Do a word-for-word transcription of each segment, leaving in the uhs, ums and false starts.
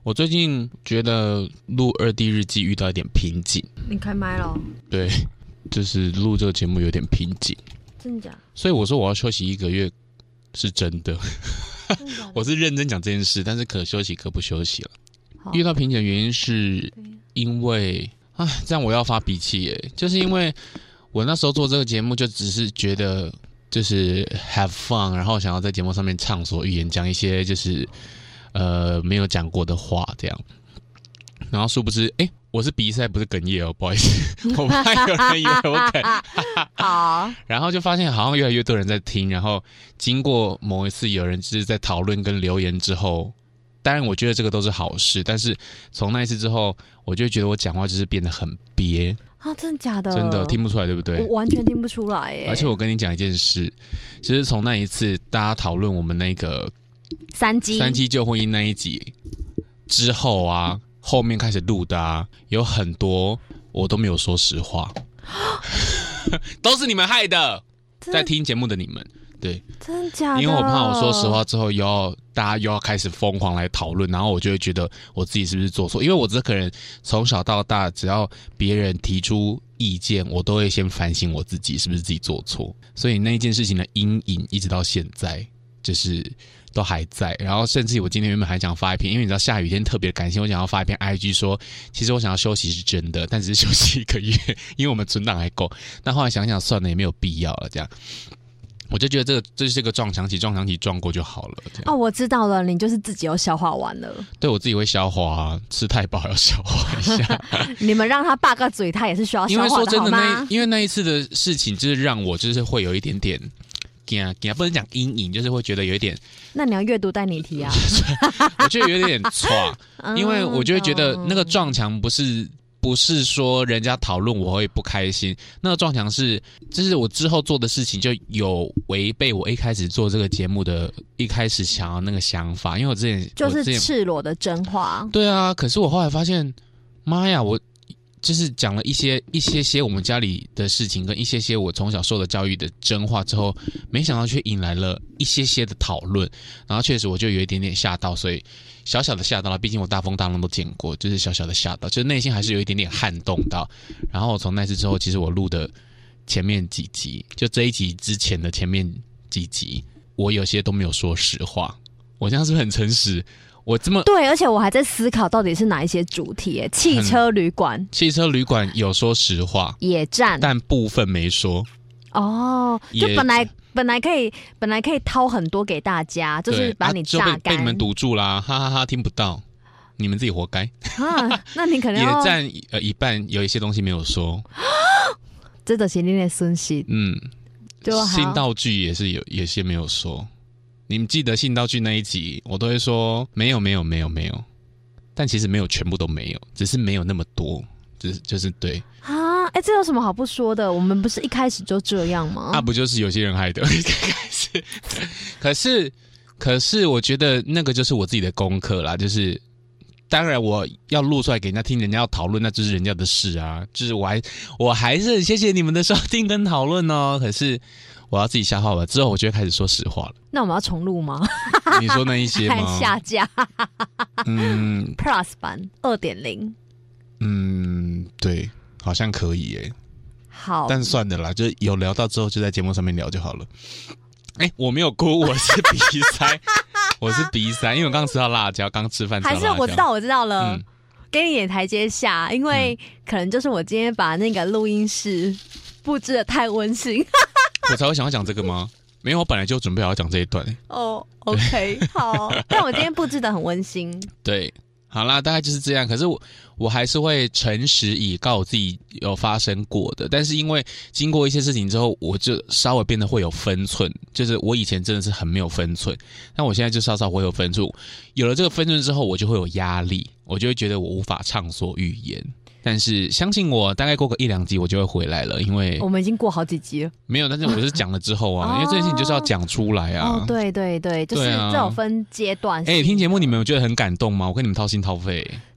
我最近觉得录二 D 日记遇到一点瓶颈。 你开麦了？ 对，就是录这个节目有点瓶颈。 真的假？ 所以我说我要休息一个月，是真的。 真的假的我是认真讲这件事，但是可休息可不休息了。遇到瓶颈的原因是因为，啊，这样我要发脾气耶，就是因为我那时候做这个节目，就只是觉得就是 have fun， 然后想要在节目上面畅所欲言，讲一些就是呃没有讲过的话，这样。然后殊不知，哎，我是鼻塞，不是哽咽哦，不好意思，我怕有人以为我哽。 好， 然后就发现好像越来越多人在听，然后经过某一次有人就是在讨论跟留言之后，当然我觉得这个都是好事，但是从那一次之后，我就觉得我讲话就是变得很憋啊，真的假的？ 真的听不出来，对不对？ 我完全听不出来耶。 而且我跟你讲一件事，其实从那一次大家讨论我们那个三机三机旧婚姻那一集之后啊，后面开始录的啊，有很多我都没有说实话，都是你们害的，在听节目的你们。对， 真的假的？ 因为我怕我说实话之后，又要大家又要开始疯狂来讨论，然后我就会觉得我自己是不是做错？因为我这个人从小到大，只要别人提出意见，我都会先反省我自己是不是自己做错。所以那件事情的阴影一直到现在，就是都还在。然后甚至我今天原本还想发一篇，因为你知道下雨天特别感性，我想要发一篇 I G 说，其实我想要休息是真的，但只是休息一个月，因为我们存档还够。但后来想想算了，也没有必要了，这样。我就觉得这个这是个撞墙期，撞墙期撞过就好了。 哦，我知道了，你就是自己又消化完了。 对，我自己会消化啊，吃太饱要消化一下。 你们让他霸个嘴，他也是需要消化的， 因为说真的， 那那因为那一次的事情，就是让我就是会有一点点惊惊，不能讲阴影，就是会觉得有一点。 那你要阅读带你题啊。 我觉得有点挫，因为我就会觉得那个撞墙不是。不是说人家讨论我会不开心，那个撞墙是，就是我之后做的事情就有违背我一开始做这个节目的一开始想要那个想法，因为我之前就是赤裸的真话。 对啊，可是我后来发现，妈呀，我就是讲了一些一些些我们家里的事情，跟一些些我从小受的教育的真话之后，没想到却引来了一些些的讨论，然后确实我就有一点点吓到，所以小小的吓到了，毕竟我大风大浪都见过，就是小小的吓到，就是内心还是有一点点撼动到。然后从那次之后，其实我录的前面几集，就这一集之前的前面几集，我有些都没有说实话，我这样是不是很诚实？我这么对，而且我还在思考到底是哪一些主题耶。汽车旅馆， 汽车旅馆有说实话， 野战， 但部分没说。 哦，就本来本来可以本来可以掏很多给大家，就是把你榨干、啊、 被, 被你们堵住啦，哈哈哈，听不到，你们自己活该。 啊，那你可能野战呃一半有一些东西没有说， 这都是你的损失。 嗯，新道具也是有有些没有说。你们记得性道具那一集，我都会说没有没有没有没有，但其实没有全部都没有，只是没有那么多，就是就是对啊，哎，这有什么好不说的？我们不是一开始就这样吗？ 那、啊、不就是有些人害的？一开始，可是可是我觉得那个就是我自己的功课啦，就是当然我要录出来给人家听，人家要讨论，那就是人家的事啊，就是我还我还是很谢谢你们的收听跟讨论哦，可是。我要自己消化完之后，我就会开始说实话了。 那我们要重录吗？ 你说那一些吗？ 下架。 嗯 ，Plus 版二点零。 嗯，对，好像可以耶。 好， 但算的啦，就有聊到之后，就在节目上面聊就好了。哎、欸，我没有哭，我是鼻塞，我是鼻塞，因为我刚吃到辣椒，刚吃饭吃到辣椒。 还是我知道，我知道了。 嗯、 给你点台阶下，因为可能就是我今天把那个录音室布置的太温馨。 我才会想要讲这个吗？没有，我本来就准备好要讲这一段。 哦、oh, ，OK， 好。但我今天布置的很温馨。 对，好啦，大概就是这样。可是我我还是会诚实以告我自己有发生过的，但是因为经过一些事情之后，我就稍微变得会有分寸。就是我以前真的是很没有分寸，但我现在就稍稍会有分寸。有了这个分寸之后，我就会有压力，我就会觉得我无法畅所欲言。但是相信我，大概过个一两集我就会回来了，因为我们已经过好几集了。 没有，但是我是讲了之后啊，因为这件事情就是要讲出来啊。 哦，对对对，就是这有分阶段。 哎、欸，听节目你们有觉得很感动吗？我跟你们掏心掏肺。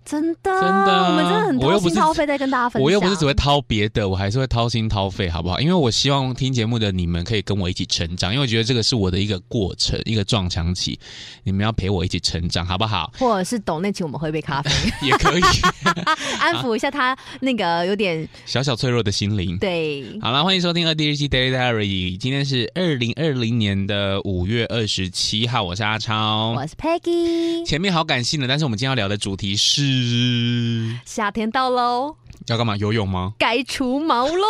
真的， 真的， 我们真的很掏心掏肺在跟大家分享。 我又不是只会掏别的，我还是会掏心掏肺，好不好？因为我希望听节目的你们可以跟我一起成长，因为我觉得这个是我的一个过程，一个撞墙期，你们要陪我一起成长，好不好？ 或者是抖内请我们喝一杯咖啡也可以， 安抚一下他那个有点小小脆弱的心灵。 对， 好了，欢迎收听二第二期 Daily Diary， 今天是二零二零年的五月二十七号，我是阿超， 我是 Peggy。 前面好感性的，但是我们今天要聊的主题是夏天到喽， 要干嘛？游泳吗？ 该除毛喽。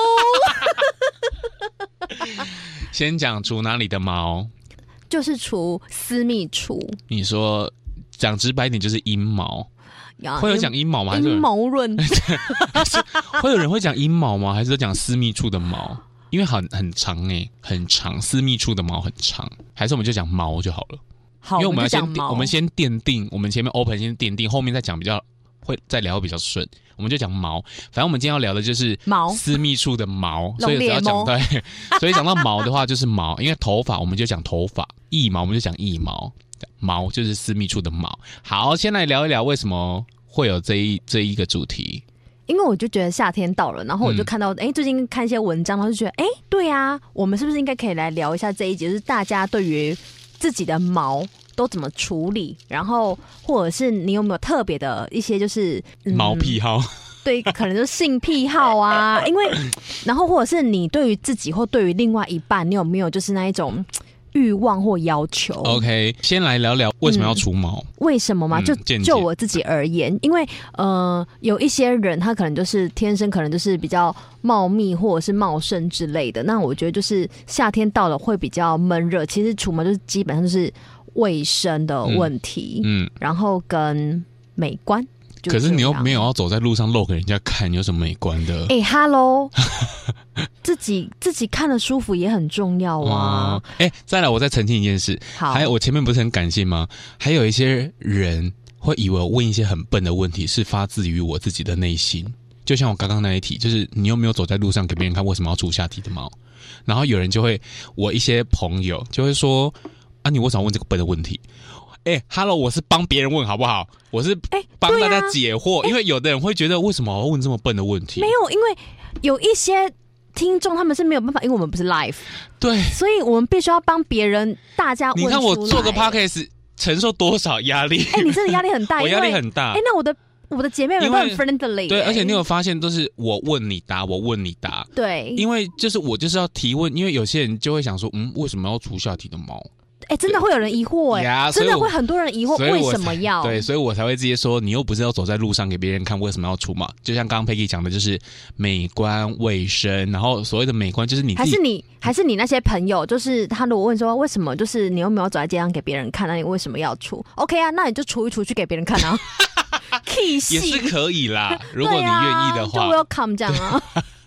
先讲除哪里的毛？ 就是除私密处。 你说讲直白一点就是阴毛，会有讲阴毛吗？还是阴毛论？ 会有人会讲阴毛吗？还是讲私密处的毛？因为很很长哎、欸，很长，私密处的毛很长，还是我们就讲毛就好了？ 好， 因为我们要先我们, 我们先奠定，我们前面 open 先奠定，后面再讲比较会再聊比较顺。我们就讲毛，反正我们今天要聊的就是毛， 私密处的毛，所以只要讲对，所以讲到毛的话就是毛，因为头发我们就讲头发，腋毛我们就讲腋毛，毛就是私密处的毛。好，先来聊一聊为什么会有这一这一个主题。 因为我就觉得夏天到了，然后我就看到，哎、嗯，最近看一些文章，然后就觉得，哎，对啊，我们是不是应该可以来聊一下这一集，就是大家对于自己的毛都怎么处理，然后或者是你有没有特别的一些就是、 嗯、毛癖好？ 对，可能就是性癖好啊，因为然后或者是你对于自己或对于另外一半，你有没有就是那一种欲望或要求 ？OK， 先来聊聊为什么要除毛？ 嗯、为什么嘛？就、嗯、就我自己而言，因为呃，有一些人他可能就是天生可能就是比较茂密或者是茂盛之类的。那我觉得就是夏天到了会比较闷热，其实除毛就是基本上就是卫生的问题，嗯，嗯然后跟美观。 可是你又没有要走在路上露给人家看，有什么美观的？ 哎、欸、，Hello， 自己自己看得舒服也很重要啊。 哎、哦欸，再来，我再澄清一件事。 好， 还有我前面不是很感性吗？还有一些人会以为我问一些很笨的问题是发自于我自己的内心，就像我刚刚那一题，就是你有没有走在路上给别人看为什么要除下体的毛？然后有人就会，我一些朋友就会说啊，你为什么问这个笨的问题？哎、欸、，Hello， 我是帮别人问好不好？我是帮大家解惑、欸啊欸，因为有的人会觉得为什么我要问这么笨的问题？ 没有，因为有一些听众他们是没有办法，因为我们不是 live， 对， 所以我们必须要帮别人，大家问出来。 你看我做个 podcast 承受多少压力？ 哎、欸，你真的压力很大， 我压力很大。 哎、欸，那我的我的姐妹们都很 friendly，、欸、 对，而且你有发现都是我问你答，我问你答， 对， 因为就是我就是要提问，因为有些人就会想说，嗯，为什么要除下体的毛？ 哎、欸，真的会有人疑惑哎、欸， yeah, 真的会很多人疑惑为什么要？ 对，所以我才会直接说，你又不是要走在路上给别人看，为什么要除毛？就像刚刚 Peggy 讲的，就是美观卫生，然后所谓的美观就是你自己， 还是你还是你那些朋友，就是他如果问说为什么，就是你又没有走在街上给别人看，那你为什么要除 ？OK 啊，那你就除一除去给别人看啊。也是可以啦，如果你愿意的话， 啊、就 welcome 这样啊。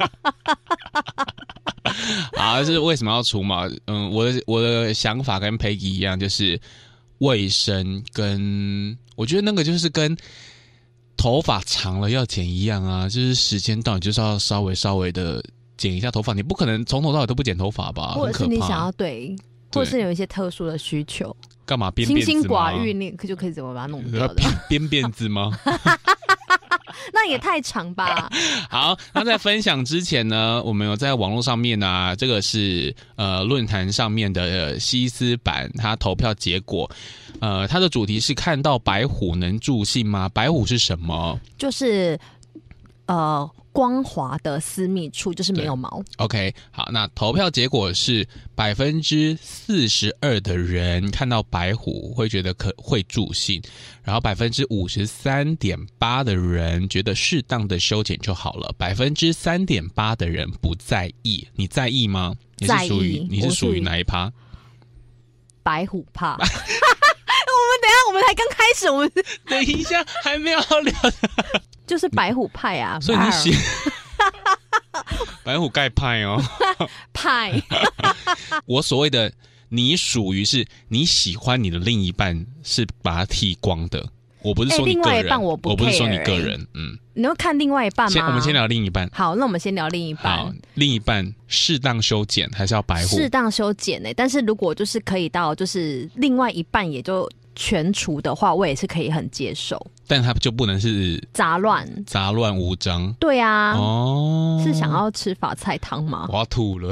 好，是为什么要除毛？嗯，我的我的想法跟 Peggy 一样，就是卫生跟我觉得那个就是跟头发长了要剪一样啊，就是时间到你就是要稍微稍微的剪一下头发，你不可能从头到尾都不剪头发吧？ 或者是你想要对，或者是有一些特殊的需求， 干嘛编辫子吗？ 清心寡欲，你就可以怎么把它弄掉的？ 编辫子吗？ 那也太长吧。 好，那在分享之前呢，我们有在网络上面啊，这个是呃论坛上面的、呃、西斯版，它投票结果，呃，它的主题是看到白虎能助兴吗？白虎是什么？ 就是呃光滑的私密处，就是没有毛。 OK， 好，那投票结果是百分之四十二的人看到白虎会觉得可会助兴，然后百分之五十三点八的人觉得适当的修剪就好了，百分之三点八的人不在意。你在意吗？你是属于你是属于哪一趴？ 白虎趴。我们等一下，我们才刚开始，我们等一下还没有聊的。 就是白虎派啊， 所以你喜白虎盖派哦， 派。 我所谓的你属于是你喜欢你的另一半是把它剃光的，我不是说你个人，欸、另外一半我不 care， 我不是说你个人，嗯， 你要看另外一半吗？ 我们先聊另一半。 好，那我们先聊另一半。 好，另一半适当修剪还是要白虎？ 适当修剪诶、欸，但是如果就是可以到就是另外一半也就全除的话，我也是可以很接受， 但它就不能是杂乱杂乱无章。 对啊， 哦， 是想要吃法菜汤吗？ 我要吐了。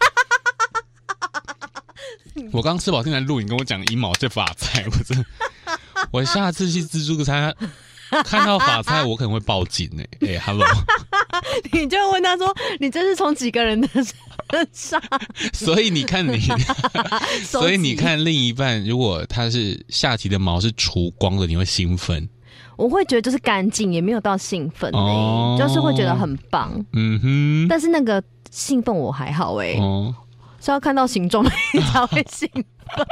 我刚吃饱进来录，你跟我讲阴毛这法菜，我真的，我下次去自助餐看到法菜，我可能会报警哎、欸！哎、欸、，Hello， 你就问他说：“你这是从几个人的身上？” 所以你看你，所以你看另一半，如果他是下体的毛是除光的，你会兴奋？ 我会觉得就是干净，也没有到兴奋、欸哦、就是会觉得很棒。嗯哼，但是那个兴奋我还好哎、欸。哦。是要看到形状你才会兴奋。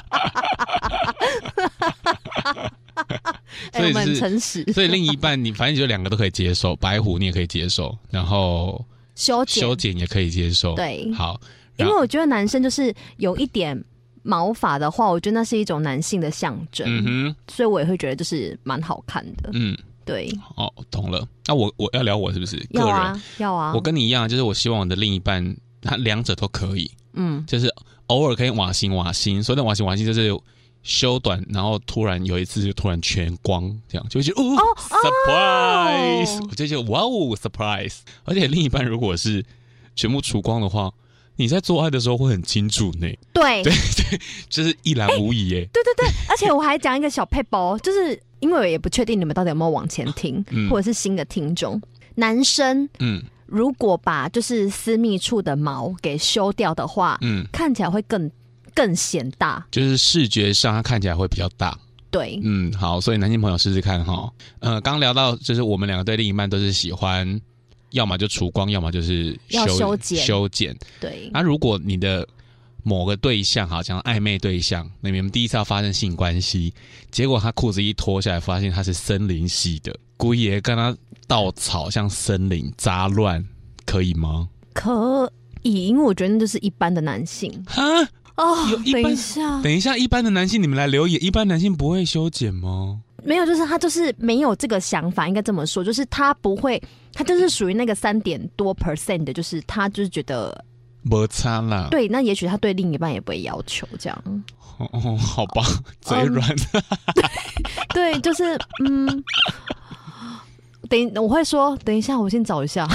哎、欸，我们很诚实。 所以另一半你反正就两个都可以接受，白虎你也可以接受，然后修剪修剪也可以接受。 对， 好， 因为我觉得男生就是有一点毛发的话，我觉得那是一种男性的象征。嗯哼，所以我也会觉得就是蛮好看的。嗯，对。 哦，懂了。那我我要聊我是不是？ 要啊， 个人要啊。 我跟你一样，就是我希望我的另一半他两者都可以。嗯，就是偶尔可以瓦型瓦型，所以的瓦型瓦型就是修短，然后突然有一次就突然全光，这样就会觉得哦、oh, surprise，、oh. 我就觉得哇哦 surprise， 而且另一半如果是全部除光的话，你在做爱的时候会很清楚呢。 对对对，就是一览无遗耶、欸。 对对对，而且我还讲一个小撇步，就是因为我也不确定你们到底有没有往前听，嗯、或者是新的听众，男生嗯。如果把就是私密处的毛给修掉的话，嗯，看起来会更更显大， 就是视觉上它看起来会比较大。 对， 嗯，好，所以男性朋友试试看哈。呃，刚聊到就是我们两个对另一半都是喜欢，要么就除光，要么就是修要修剪修剪。 对， 那、啊、如果你的某个对象，好像暧昧对象，你们第一次要发生性关系，结果他裤子一脱下来，发现他是森林系的，姑爷跟他稻草像森林杂乱，可以吗？ 可以，因为我觉得那就是一般的男性。 哈哦，等一下， 等一下，一般的男性你们来留言，一般男性不会修剪吗？ 没有，就是他就是没有这个想法，应该这么说，就是他不会，他就是属于那个三点多 percent 的，就是他就是觉得没差啦。 对，那也许他对另一半也不会要求这样。 哦，好吧，嘴软。Um, 对，就是嗯。等我会说，等一下，我先找一下，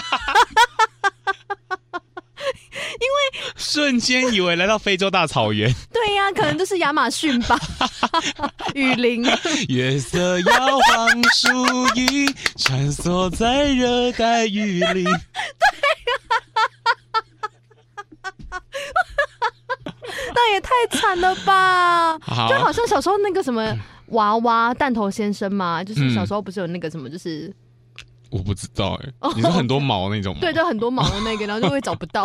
因为瞬间以为来到非洲大草原。 对呀、啊，可能就是亚马逊吧，雨林。 月色摇晃树影，穿梭在热带雨林。对呀、啊，那也太惨了吧！ 好就好像小时候那个什么。娃娃弹头先生嘛，就是小时候不是有那个什么，就是、嗯、 我不知道哎、欸，你说很多毛那种吗？ 对，就很多毛的那个，然后就会找不到。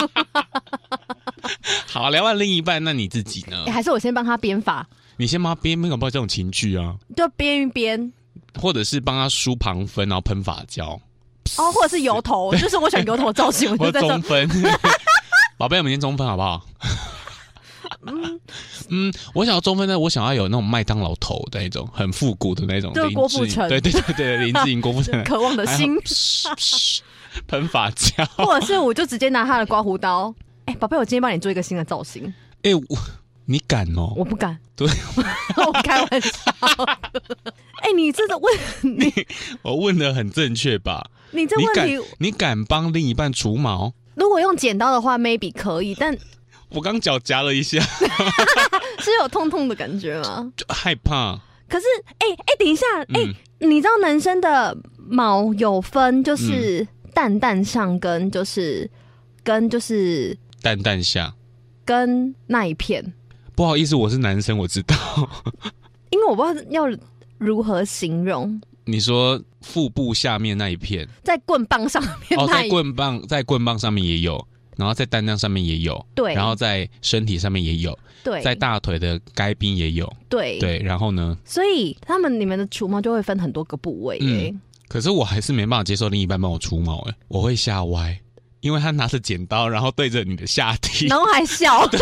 好，聊完另一半，那你自己呢？ 欸、还是我先帮他编发？ 你先帮他编，没有办法这种情趣啊， 就编一编， 或者是帮他梳旁分，然后喷发胶， 哦，或者是油头，就是我选油头造型，我就在中分。宝贝，我们先中分好不好？嗯嗯，我想要中分呢，我想要有那种麦当劳头的那种，很复古的那种， 就是郭富城， 对对对对，林志颖、郭富城， 渴望的心， 喷发胶， 或者是我就直接拿他的刮胡刀，哎、欸，宝贝，我今天帮你做一个新的造型， 哎、欸，我你敢哦？ 我不敢， 对， 我开玩笑，哎、欸，你这个问你， 我问的很正确吧？ 你这问题， 你敢帮另一半除毛？ 如果用剪刀的话 ，maybe 可以，但。 我刚脚夹了一下， 是有痛痛的感觉吗？ 就害怕。 可是，哎、欸、哎、欸，等一下，哎、欸嗯，你知道男生的毛有分，就是蛋蛋上跟就是、嗯、跟就是蛋蛋下跟那一片。 不好意思，我是男生，我知道。 因为我不知道要如何形容。 你说腹部下面那一片， 在棍棒上面那一片， 哦，在棍棒在棍棒上面也有。然后在蛋蛋上面也有， 对， 然后在身体上面也有， 对， 在大腿的该边也有， 对对，然后呢？ 所以他们你们的除毛就会分很多个部位耶、嗯。 可是我还是没办法接受另一半帮我除毛哎，我会吓歪，因为他拿着剪刀，然后对着你的下体， 然后还笑。对，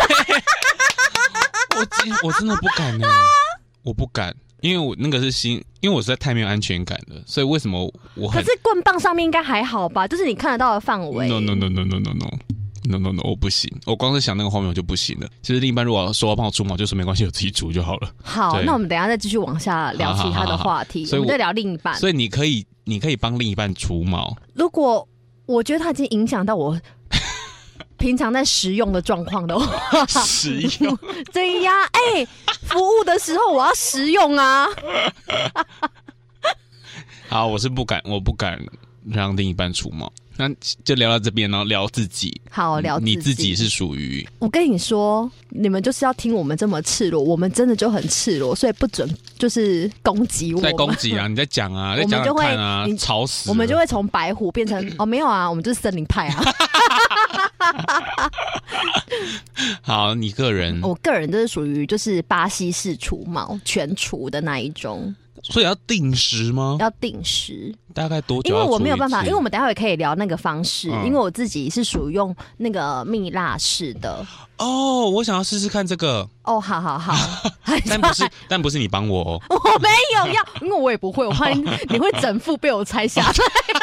我我真的不敢呢，我不敢。因为我那个是新，因为我实在太没有安全感了，所以为什么我很？ 可是棍棒上面应该还好吧？就是你看得到的范围。 No no no no no no no no no no， 我不行，我光是想那个画面我就不行了。其实另一半如果说要帮我除毛，就说没关系，我自己除就好了。 好，那我们等一下再继续往下聊其他的话题，好好好好，我们再聊另一半。 所以你可以，你可以帮另一半除毛。 如果我觉得他已经影响到我平常在食用的状况的话， 食用对呀，哎、欸，服务的时候我要食用啊。 好，我是不敢，我不敢让另一半除毛。那就聊到这边，然后聊自己。 好，聊自己。 你自己是属于…… 我跟你说，你们就是要听我们这么赤裸，我们真的就很赤裸，所以不准就是攻击我们。 在攻击啊！你在讲啊，在讲讲看啊，吵死！ 我们就会从白虎变成哦，没有啊，我们就是森林派啊。 好，你个人， 我个人就是属于就是巴西式除毛全除的那一种。 所以要定时吗？ 要定时， 大概多久？ 因为我没有办法，因为我们等一下也可以聊那个方式、嗯，因为我自己是属于用那个蜜蜡式的。 哦，我想要试试看这个。 哦，好好好， 但不是，但不是你帮我哦。 我没有要，因为我也不会，我怕你你会整副被我拆下来。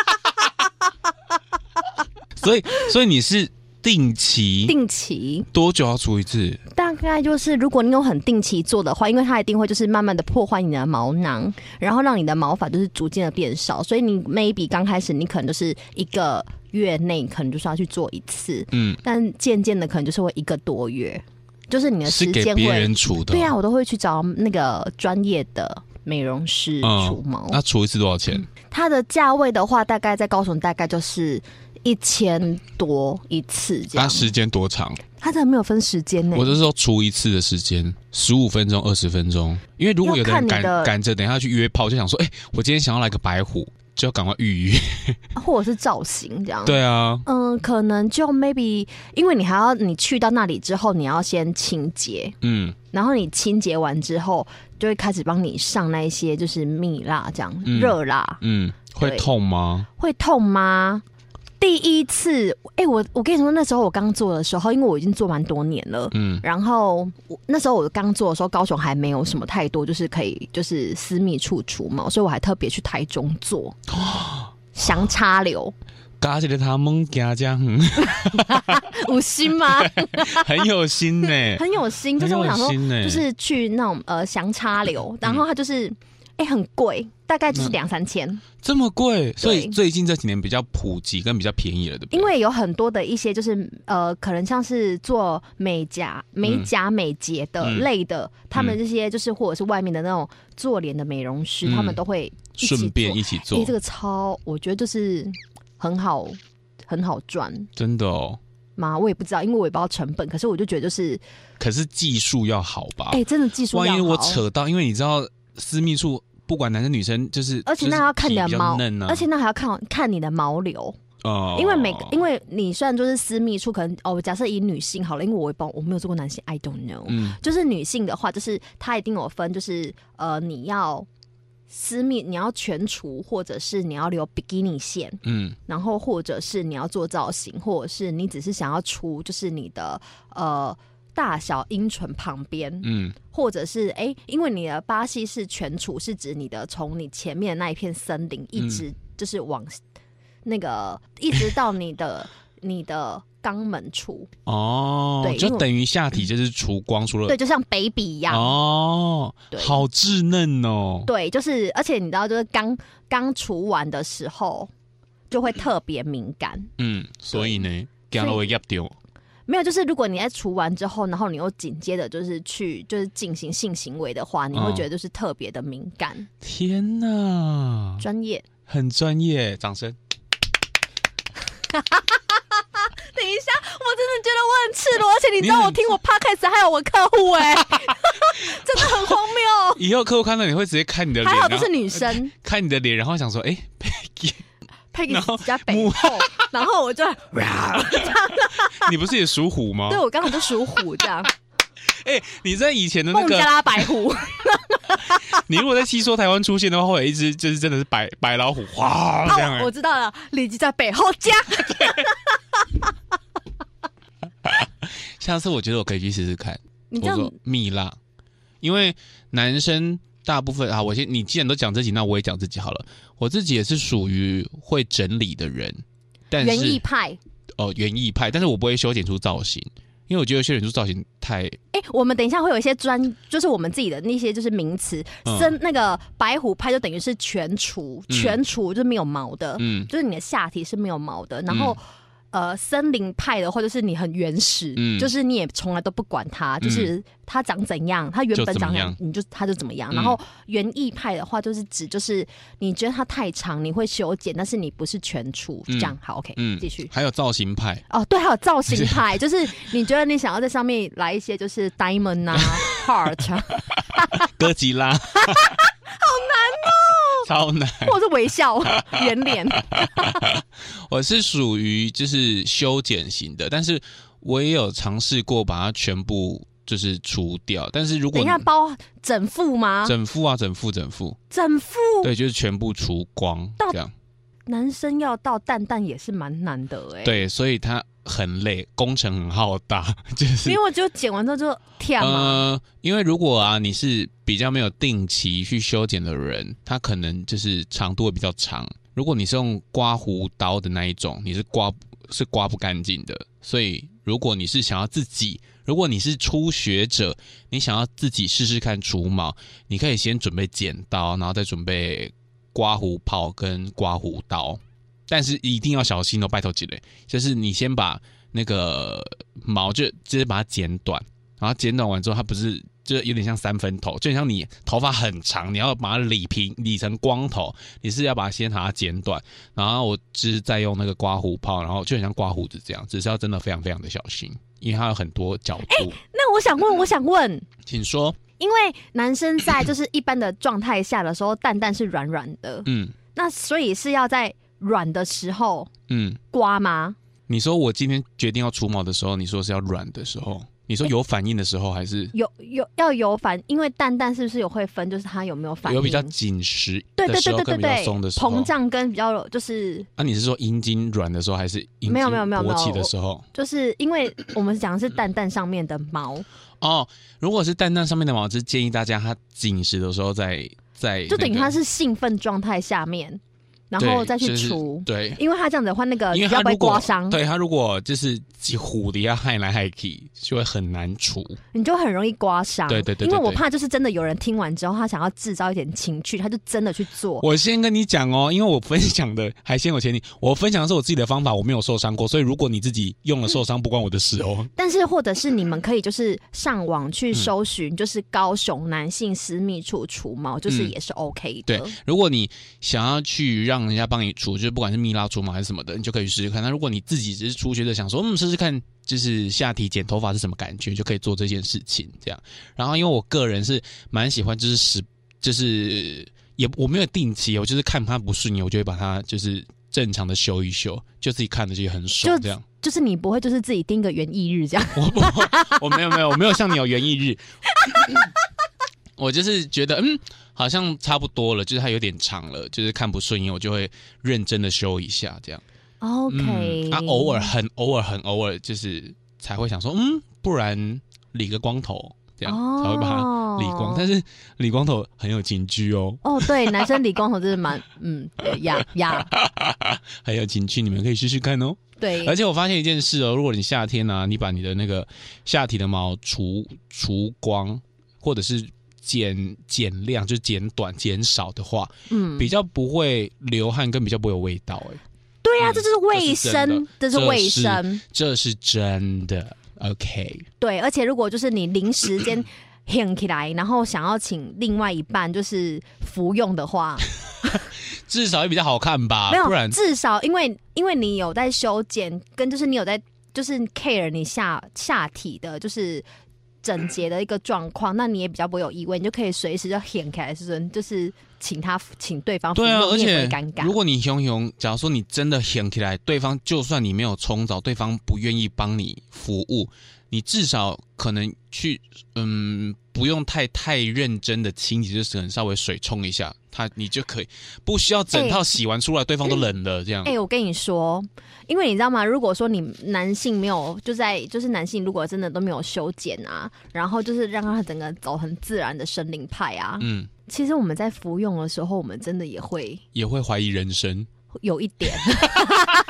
所以，所以你是。定期定期多久要除一次？ 大概就是如果你有很定期做的话，因为它一定会就是慢慢的破坏你的毛囊，然后让你的毛发就是逐渐的变少，所以你 maybe 刚开始你可能就是一个月内可能就是要去做一次，嗯，但渐渐的可能就是会一个多月，就是你的时间会是给别人除的。 对啊，我都会去找那个专业的美容师除毛。 嗯、那除一次多少钱？嗯、 它的价位的话，大概在高雄大概就是一千多一次这样。 那时间多长？ 他真的没有分时间呢。 我就是说除一次的时间，十五分钟、二十分钟。因为如果有的人赶赶着等一下去约炮，就想说，哎、欸，我今天想要来个白虎，就要赶快预约， 或者是造型这样。 对啊， 嗯，可能就 maybe， 因为你还要你去到那里之后，你要先清洁，嗯，然后你清洁完之后，就会开始帮你上那一些就是蜜蜡这样，热、嗯、蜡， 嗯，会痛吗？ 会痛吗？第一次，哎、欸，我我跟你说，那时候我刚做的时候，因为我已经做蛮多年了，嗯，然后那时候我刚做的时候，高雄还没有什么太多，就是可以就是私密处除毛，所以我还特别去台中做，详插流。 加起来他们家这样， 有心吗？ 很有心呢、欸， 很有心，就是我想说，就是去那种呃详插流，然后它就是哎、欸、很贵，大概就是两三千， 这么贵，所以最近这几年比较普及跟比较便宜了，对不对？ 因为有很多的一些就是呃，可能像是做美甲、美甲、美睫的类的，嗯、他们这些就是或者是外面的那种做脸的美容师，嗯、他们都会顺便一起做。 哎、欸，这个超，我觉得就是很好，很好赚， 真的哦。 妈，我也不知道，因为我也不知道成本，可是我就觉得就是， 可是技术要好吧？ 哎、欸，真的技术要好。 万一我扯到，因为你知道私密处。不管男生女生，就是而且那还要看你的毛， 啊、 而且那还要看看你的毛流哦。因为每个，因为你虽然就是私密处，可能哦，假设以女性好了，因为我也不我没有做过男性 ，I don't know。嗯，就是女性的话，就是它一定有分，就是呃，你要私密，你要全除，或者是你要留比基尼线，嗯，然后或者是你要做造型，或者是你只是想要除，就是你的呃。大小阴唇旁边，嗯，或者是哎、欸，因为你的巴西式全除是指你的从你前面的那一片森林一直就是往那个、嗯、一直到你的你的肛门处哦，对，就等于下体就是除光除了， 对，就像 baby 一样哦，对，好稚嫩哦， 对，就是而且你知道，就是刚刚除完的时候就会特别敏感， 嗯，所以呢，刚刚我压掉。 没有，就是如果你在除完之后，然后你又紧接着就是去就是进行性行为的话，你会觉得就是特别的敏感。哦、 天哪， 专业， 很专业，掌声。 等一下，我真的觉得我很赤裸，而且你知道我听我 podcast 还有我客户哎、欸，真的很荒谬。 以后客户看到你会直接看你的脸， 还好都是女生， 看你的脸，然后想说，哎、欸。 配给比较背后，然后我就你不是也属虎吗？ 对，我刚好就属虎这样。 哎、欸，你在以前的那个孟加拉白虎， 你如果在戏说台湾出现的话，会有一只就是真的是白白老虎，哇，这样、欸啊。我知道了，立即在背后加。 下次我觉得我可以去试试看，你这样蜜蜡，因为男生。大部分啊，我先你既然都讲自己，那我也讲自己好了。我自己也是属于会整理的人，但是园艺派哦园艺派，但是我不会修剪出造型。因为我觉得修剪出造型太…… 哎、欸，我们等一下会有一些专，就是我们自己的那些就是名词，森、嗯、那个白虎派就等于是全除，嗯、全除就是没有毛的，嗯，就是你的下体是没有毛的，然后。嗯呃，森林派的话就是你很原始，嗯、就是你也从来都不管它，嗯、就是它长怎样，它原本长怎样，你就它就怎么样。嗯、然后园艺派的话，就是指就是你觉得它太长，你会修剪，但是你不是全除，嗯、这样好 ，OK，嗯，继续。 还有造型派哦，对，还有造型派，就是你觉得你想要在上面来一些就是 diamond 啊，heart 啊， 哥吉拉。 好难哦， 超难。 或者是微笑圆脸。 我是属于就是修剪型的，但是我也有尝试过把它全部就是除掉。但是如果等一下包整副吗？ 整副啊，整副整副整副， 对，就是全部除光这样。 男生要到蛋蛋也是蛮难的哎、欸。 对，所以他很累，工程很浩大，就是因为我就剪完之后就跳嘛。 呃，因为如果啊你是比较没有定期去修剪的人，他可能就是长度会比较长。如果你是用刮胡刀的那一种，你是刮是刮不干净的。所以如果你是想要自己，如果你是初学者，你想要自己试试看除毛，你可以先准备剪刀，然后再准备刮胡泡跟刮胡刀。但是一定要小心哦，拜托几类，就是你先把那个毛就直接把它剪短，然后剪短完之后，它不是就有点像三分头，就很像你头发很长，你要把它理平理成光头，你是要把它先把它剪短，然后我就是再用那个刮胡泡，然后就很像刮胡子这样，只是要真的非常非常的小心，因为它有很多角度。 欸，那我想问，我想问， 请说。 因为男生在就是一般的状态下的时候，蛋蛋是软软的，嗯，那所以是要在软的时候，嗯，刮吗？ 你说我今天决定要除毛的时候，你说是要软的时候，你说有反应的时候还是有有要有反？因为蛋蛋是不是有会分，就是它有没有反应？ 有比较紧实的时候跟比较松的时候， 膨胀跟比较就是啊，你是说阴茎软的时候还是阴茎勃起的时候？ 就是因为我们讲的是蛋蛋上面的毛哦，如果是蛋蛋上面的毛，就是建议大家它紧实的时候再再、那個， 就等于它是兴奋状态下面。然后再去除， 对， 因为他这样子的话，那个比较不会刮伤。 对，他如果就是虎的要害来害去，就会很难除， 你就很容易刮伤。 对对 对, 對, 對, 對， 因为我怕就是真的有人听完之后，他想要制造一点情趣，他就真的去做。 我先跟你讲哦，因为我分享的还先有前提，我分享的是我自己的方法，我没有受伤过，所以如果你自己用了受伤，不关我的事哦。 嗯、但是或者是你们可以就是上网去搜寻，嗯、就是高雄男性私密处除毛，就是也是 OK 的。 对，如果你想要去让人家帮你除。就是不管是蜜蜡除毛还是什么的，你就可以试试看。那如果你自己只是初学者，想说嗯试试看，就是下体剪头发是什么感觉，就可以做这件事情这样。然后因为我个人是蛮喜欢，就是时就是也我没有定期，我就是看它不顺眼，我就会把它就是正常的修一修，就自己看着就很爽这样。 就, 就是你不会就是自己定个园艺日这样？ 我不，我没有没有，我没有像你有园艺日。我就是觉得嗯好像差不多了，就是它有点长了，就是看不顺眼，我就会认真的修一下这样。 OK， 嗯、啊，偶尔很偶尔很偶尔就是才会想说，嗯，不然理个光头这样、哦、才会把它理光。但是理光头很有情趣哦。 哦，对，男生理光头真的蛮嗯呀呀， 很有情趣，你们可以试试看哦。 对， 而且我发现一件事哦，如果你夏天啊，你把你的那个下体的毛除除光，或者是剪剪亮，就是剪短剪少的话，嗯，比较不会流汗，跟比较不会有味道。哎， 对啊、嗯，这就是卫生，这是卫生， 这是真的。OK， 对，而且如果就是你临时间醒起来，然后想要请另外一半就是服用的话， 至少也比较好看吧？ 没有， 不然至少因为因为你有在修剪，跟就是你有在就是 care 你下下体的，就是整洁的一个状况，那你也比较不会有异味，你就可以随时就掀开来，就是请他请对方服用， 对啊，而且尴尬。 如果你熊熊，假如说你真的掀起来，对方就算你没有冲澡，对方不愿意帮你服务，你至少可能去嗯不用太太认真的清洗，就是可能稍微水冲一下，他你就可以不需要整套洗完出来，欸、对方都冷了这样。 哎、欸，我跟你说，因为你知道吗？如果说你男性没有就在就是男性如果真的都没有修剪啊，然后就是让他整个走很自然的生灵派啊，嗯，其实我们在服用的时候，我们真的也会也会怀疑人生。 有一点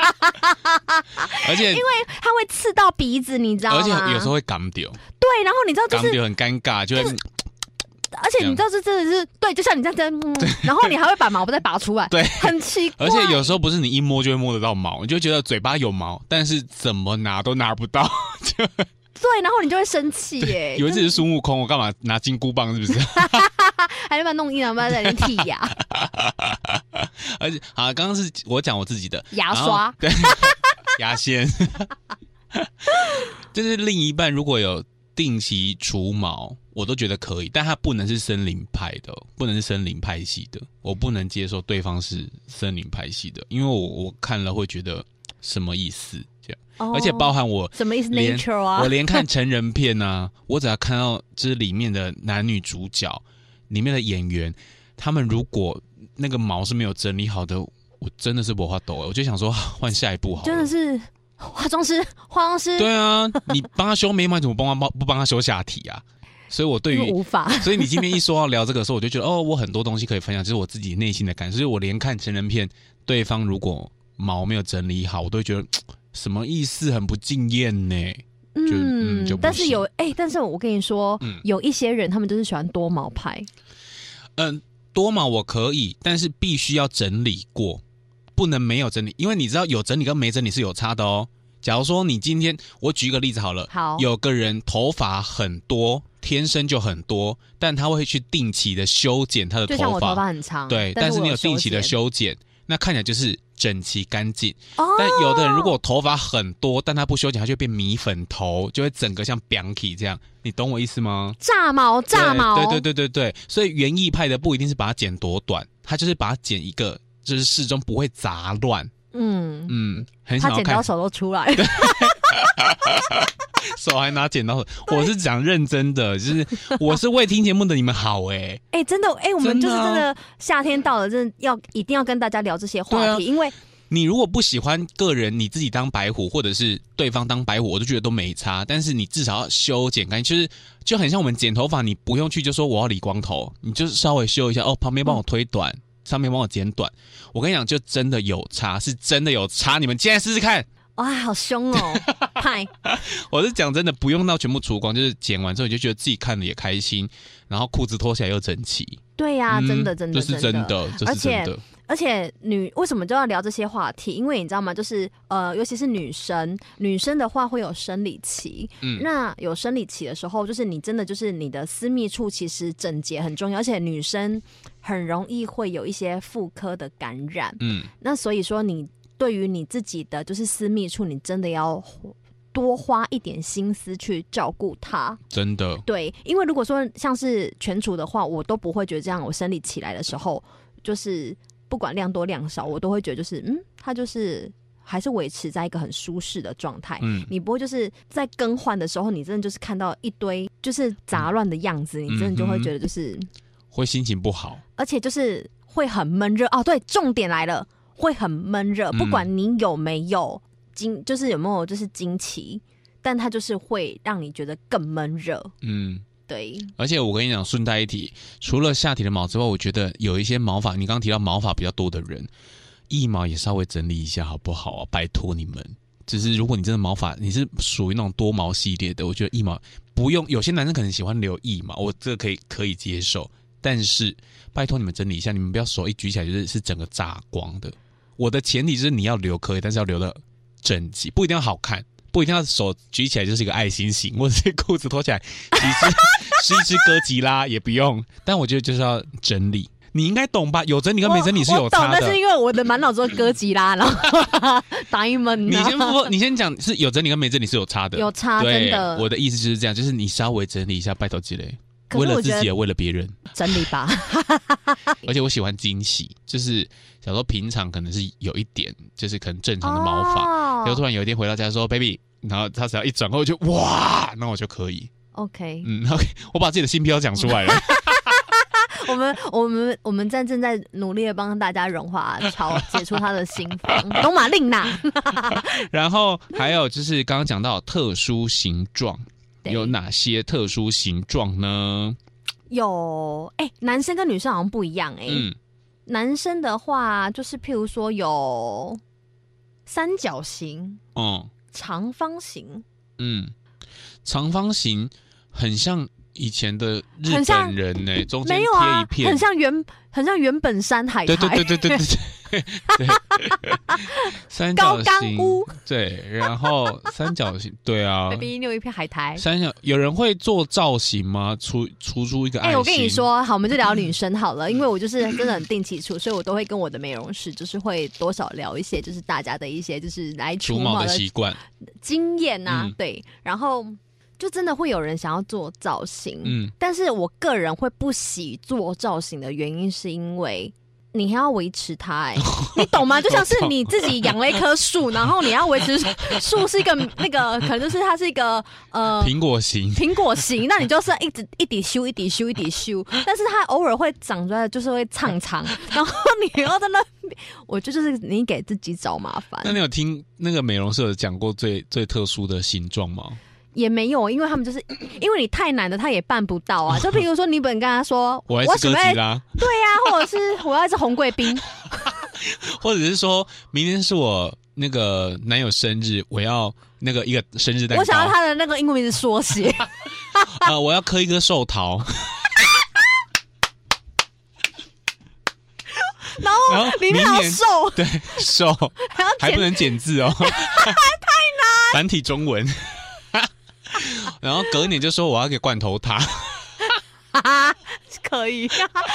而且因为它会刺到鼻子，你知道吗？ 而且有时候会感掉， 对，然后你知道就是感掉很尴尬，就会。就是而且你知道这真的是对，就像你这样子、嗯，然后你还会把毛再拔出来，对，很奇怪。 而且有时候不是你一摸就会摸得到毛，你就觉得嘴巴有毛，但是怎么拿都拿不到。就对，然后你就会生气耶， 以为自己是孙悟空，我干嘛拿金箍棒？是不是？ 还是把它弄一两把在那剔牙。 而且好，刚刚是我讲我自己的牙刷， 对，牙线。就是另一半如果有定期除毛，我都觉得可以，但他不能是森林派的，不能是森林派系的，我不能接受对方是森林派系的，因为我我看了会觉得什么意思这样，哦、而且包含我什么意思 nature 啊， 我连看成人片啊，我只要看到这里面的男女主角，里面的演员，他们如果那个毛是没有整理好的，我真的是没法抖，我就想说换下一步好了， 真的是。化妆师，化妆师， 对啊，你帮他修眉毛，怎么帮他不帮他修下体啊？所以我对于无法， 所以你今天一说要聊这个的时候，我就觉得哦，我很多东西可以分享，就是我自己内心的感受。所以我连看成人片，对方如果毛没有整理好，我都会觉得什么意思，很不敬业呢。就嗯，就但是有哎、欸，但是我跟你说、嗯，有一些人他们就是喜欢多毛派。 嗯，多毛我可以，但是必须要整理过。不能没有整理，因为你知道有整理跟没整理是有差的哦。假如说你今天，我举一个例子好了， 好， 有个人头发很多，天生就很多，但他会去定期的修剪他的头发， 就像我头发很长， 对，但 是, 但是你有定期的修剪，那看起来就是整齐干净。 哦， 但有的人如果头发很多，但他不修剪，他就会变米粉头，就会整个像 Bianchi 这样，你懂我意思吗？ 炸毛，炸毛， 对对对对对对，所以园艺派的不一定是把它剪多短，他就是把它剪一个。就是适中不会杂乱，嗯嗯，很想要看， 他剪刀手都出来了， 手还拿剪刀手。我是讲认真的，就是我是为听节目的你们好哎、欸， 哎、欸、真的哎、欸，我们就是真的夏天到了，真的要一定要跟大家聊这些话题，啊、因为你如果不喜欢个人你自己当白虎，或者是对方当白虎，我都觉得都没差，但是你至少要修剪干净，就是就很像我们剪头发，你不用去就说我要理光头，你就稍微修一下哦，旁边帮我推短。嗯上面帮我剪短，我跟你讲，就真的有差，是真的有差。你们现在试试看。 哇，好凶哦！派， 我是讲真的，不用到全部除光，就是剪完之后你就觉得自己看了也开心，然后裤子脱起来又整齐。 对呀、啊嗯，真的真的， 这是真的，这是真的。 而且女为什么就要聊这些话题？因为你知道吗？就是呃，尤其是女生，女生的话会有生理期。嗯，那有生理期的时候，就是你真的就是你的私密处其实整洁很重要，而且女生很容易会有一些妇科的感染。嗯，那所以说你对于你自己的就是私密处，你真的要多花一点心思去照顾它， 真的。 对，因为如果说像是全除的话，我都不会觉得这样。我生理起来的时候，就是不管量多量少，我都会觉得就是嗯，它就是还是维持在一个很舒适的状态。嗯，你不会就是在更换的时候，你真的就是看到一堆就是杂乱的样子，嗯、你真的就会觉得就是、嗯、 会心情不好， 而且就是会很闷热。哦，对，重点来了，会很闷热，不管你有没有。经就是有没有就是经期，但它就是会让你觉得更闷热。嗯，对。 而且我跟你讲，顺带一提，除了下体的毛之外，我觉得有一些毛发，你刚刚提到毛发比较多的人，腋毛也稍微整理一下好不好啊？拜托你们。只是如果你真的毛发你是属于那种多毛系列的，我觉得腋毛不用。有些男生可能喜欢留腋毛，我这个可以可以接受，但是拜托你们整理一下，你们不要手一举起来就是是整个炸光的。我的前提就是你要留可以，但是要留的整齐，不一定要好看，不一定要手举起来就是一个爱心形，或者是裤子脱起来是一只是一只哥吉拉也不用。但我觉得就是要整理，你应该懂吧？有整理跟没整理是有差的。 我懂，但是因为我的满脑子哥吉拉，然后Diamond。 你先说，你先讲是有整理跟没整理是有差的， 有差，真的。 我的意思就是这样，就是你稍微整理一下，拜托之类。为了自己也为了别人， 整理吧。 而且我喜欢惊喜，就是小时候平常可能是有一点，就是可能正常的毛发，然后、哦、突然有一天回到家说 ，baby， 然后他只要一转过，我就哇，那我就可以。 OK， 嗯 ，OK， 我把自己的新标讲出来了。 我们我们我们在正在努力的帮大家融化潮，解除他的心房，懂马令娜。 然后还有就是刚刚讲到特殊形状。有哪些特殊形状呢？ 有，哎、欸，男生跟女生好像不一样、欸，哎、嗯，男生的话就是譬如说有三角形， 嗯， 长方形， 嗯，长方形很像以前的日本人呢、欸，中间贴一片、 啊，很像原很像原本山海苔， 对对对对对对对，三角形屋， 对，然后三角形，对啊 ，baby 你有一片海苔， 三角有人会做造型吗？出出出一个爱心？哎、 欸，我跟你说，好，我们就聊女生好了，因为我就是真的很定期出，所以我都会跟我的美容师，就是会多少聊一些，就是大家的一些就是来除毛的习惯、 经验啊、嗯，对，然后。就真的会有人想要做造型，嗯，但是我个人会不喜做造型的原因是因为你还要维持它、欸，哎，你懂吗？就像是你自己养了一棵树，然后你要维持树是一个那个，可能就是它是一个呃苹果型， 苹果型，那你就是一直一滴修一滴修一滴修，但是它偶尔会长出来，就是会长长，然后你要在那，我觉得就是你给自己找麻烦。 那你有听那个美容师有讲过最最特殊的形状吗？ 也没有，因为他们就是因为你太难的，他也办不到啊。就譬如说，你本跟他说， 我要一只哥吉拉， 对呀、啊，或者是我要一只红贵宾， 或者是说明天是我那个男友生日，我要那个一个生日蛋糕， 我想要他的那个英文名字缩写， 呃，我要刻一个寿桃。 然后里面还有寿， 对寿，还, 还不能剪字哦，太难， 繁体中文。然后隔年就说我要给罐头塔， 可以。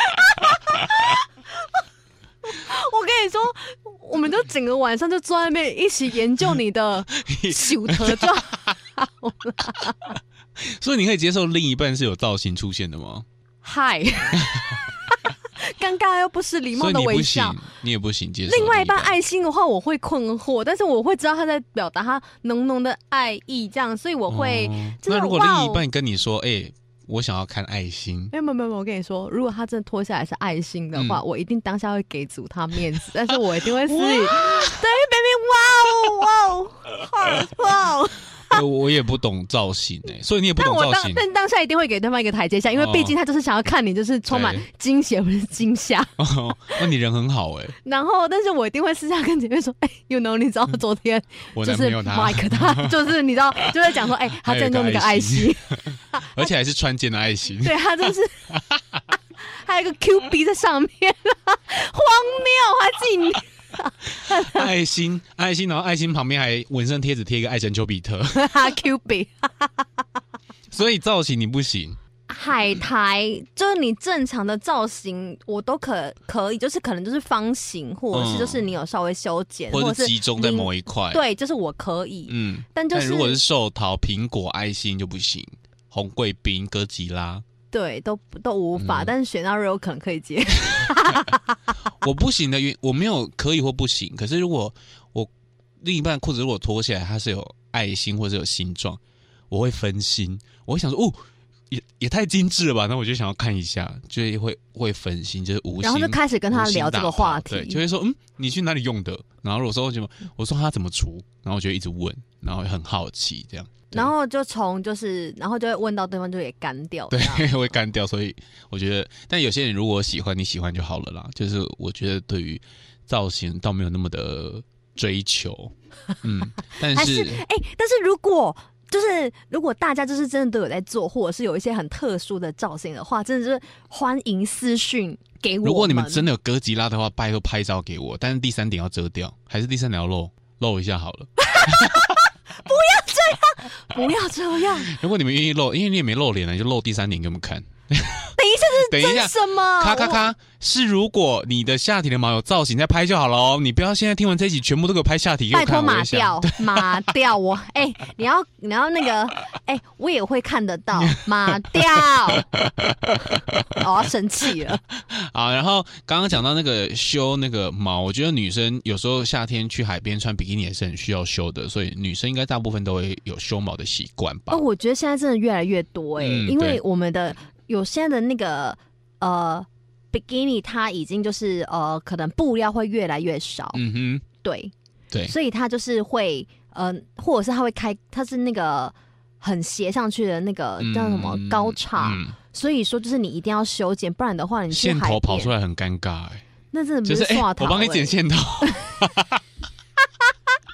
我跟你说，我们就整个晚上就坐在那边一起研究你的手头就好了。 所以你可以接受另一半是有造型出现的吗？ 嗨。尴尬又不失礼貌的微笑， 你也不行接受。 另外一半爱心的话，我会困惑，但是我会知道他在表达他浓浓的爱意，这样，所以我会。哦、 那如果另一半跟你说：“哎、欸，我想要看爱心。” 没有没有没有，我跟你说，如果他真的脱下来是爱心的话，嗯、我一定当下会给足他面子，但是我一定会私语。对 ，baby， 哇哦哇哦，哇哦。 我也不懂造型哎、欸，所以你也不懂造型。 但我当但当下一定会给对方一个台阶下，因为毕竟他就是想要看你，就是充满惊喜而不是惊吓。 哦，那你人很好哎、欸。 然后，但是我一定会私下跟姐妹说，哎、欸、，you know， 你知道昨天就是 Mike 他就是你知道就会讲说，哎、欸，他在弄那个爱心， 而且还是穿肩的爱心。 对他就是还有一个 Q B 在上面，荒谬，还自己。 爱心，爱心，然后爱心旁边还纹身贴纸贴一个爱神丘比特 ，Q B， 所以造型你不行。 海苔就是你正常的造型，我都可可以，就是可能就是方形，或者是就是你有稍微修剪， 或者是集中在某一块， 对，就是我可以，嗯，但就是但如果是寿桃、苹果、爱心就不行，红贵宾、哥吉拉。 对，都都无法，嗯、但是选到肉可能可以接。 我不行的原我没有可以或不行，可是如果我另一半裤子如果脱下来，它是有爱心或者有形状，我会分心，我会想说哦，也也太精致了吧，那我就想要看一下，就会会分心，就是无心， 然后就开始跟他聊这个话题， 对，就会说嗯，你去哪里用的？然后我说就我说他怎么除，然后我就一直问，然后很好奇这样。 然后就从就是，然后就会问到对方就也干掉， 对，会干掉。所以我觉得，但有些人如果喜欢，你喜欢就好了啦。就是我觉得对于造型倒没有那么的追求，嗯，但是哎、欸，但是如果就是如果大家就是真的都有在做，或者是有一些很特殊的造型的话，真的就是欢迎私讯给我们。 如果你们真的有哥吉拉的话，拜托拍照给我，但是第三点要遮掉，还是第三点要露露一下好了。 不要这样，不要这样。 如果你们愿意露，因为你也没露脸了，你就露第三点给我们看。 等一下，这是真什么？ 咔咔咔！是如果你的下体的毛有造型，再拍就好了哦。你不要现在听完这一集，全部都给我拍下体给我看。 拜托码掉，码掉我！哎、欸，你要你要那个，哎、欸，我也会看得到，码掉。我要生气了。 好，然后刚刚讲到那个修那个毛，我觉得女生有时候夏天去海边穿比基尼也是很需要修的，所以女生应该大部分都会有修毛的习惯吧？ 哦，我觉得现在真的越来越多哎、欸嗯，因为我们的。有现在的那个呃比基尼，它已经就是呃，可能布料会越来越少。嗯哼，对对， 所以它就是会呃，或者是它会开，它是那个很斜上去的那个叫什么高叉、嗯嗯，所以说就是你一定要修剪，不然的话你去海边线头跑出来很尴尬哎、欸， 那真的不是刷头、欸就是欸、我帮你剪线头。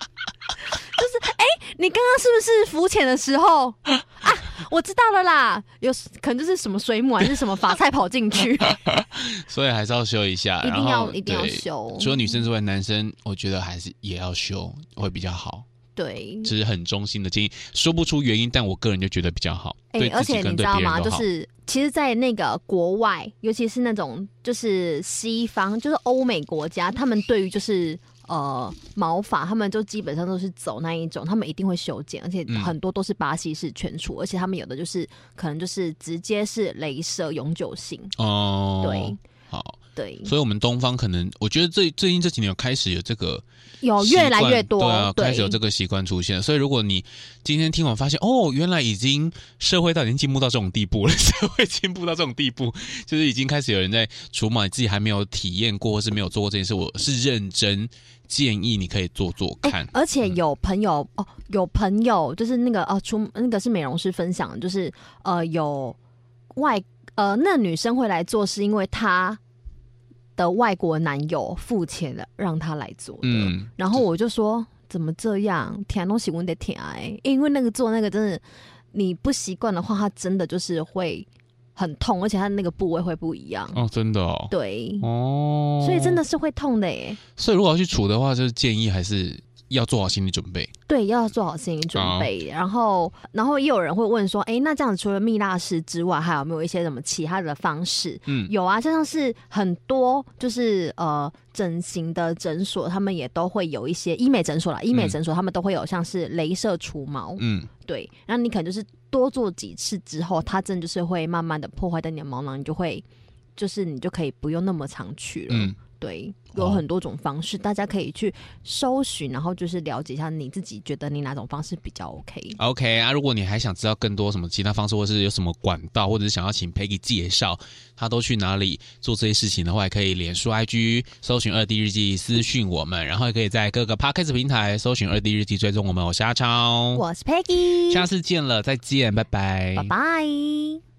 刚刚是不是浮潜的时候啊？我知道了啦，有可能就是什么水母还是什么法菜跑进去， 所以还是要修一下， 一定要一定要修。 除了女生之外，男生我觉得还是也要修，会比较好。 对， 这是很衷心的建议，说不出原因，但我个人就觉得比较好。哎、欸， 而且你知道吗？就是其实，在那个国外，尤其是那种就是西方，就是欧美国家，他们对于就是呃毛发，他们就基本上都是走那一种，他们一定会修剪，而且很多都是巴西式全除，嗯、而且他们有的就是可能就是直接是雷射永久性。 哦， 对， 好。 对， 所以我们东方可能，我觉得最最近这几年有开始有这个有越来越多， 对啊，对开始有这个习惯出现。所以如果你今天听完发现，哦，原来已经社会到已经进步到这种地步了，社会进步到这种地步，就是已经开始有人在除毛，你自己还没有体验过或是没有做过这件事，我是认真建议你可以做做看。欸、 而且有朋友、嗯、哦，有朋友就是那个哦，除那个是美容师分享，就是呃有外呃那女生会来做，是因为她的外国男友付钱了让他来做的，嗯，然后我就说怎么这样，舔东西我得舔哎，因为那个做那个真的，你不习惯的话，它真的就是会很痛，而且它那个部位会不一样哦，真的哦， 对哦，所以真的是会痛的耶。 所以如果要去除的话，就是建议还是要做好心理准备。 对，要做好心理准备。哦、然后，然后也有人会问说，哎，那这样子除了蜜蜡式之外，还有没有一些什么其他的方式？嗯，有啊，就像是很多就是呃整形的诊所，他们也都会有一些医美诊所啦，医美诊所他们都会有像是雷射除毛。嗯，对，然后你可能就是多做几次之后，它真的就是会慢慢的破坏掉你的毛囊，你就会就是你就可以不用那么常去了。嗯。对，有很多种方式，大家可以去搜寻，然后就是了解一下你自己觉得你哪种方式比较 OK。 OK 啊，如果你还想知道更多什么其他方式，或是有什么管道，或者是想要请 Peggy 介绍他都去哪里做这些事情的话，也可以脸书 I G 搜寻二 D 日记私讯我们，然后也可以在各个 Podcast 平台搜寻二 D 日记追踪我们。我是阿超， 我是 Peggy， 下次见了，再见，拜拜， 拜拜。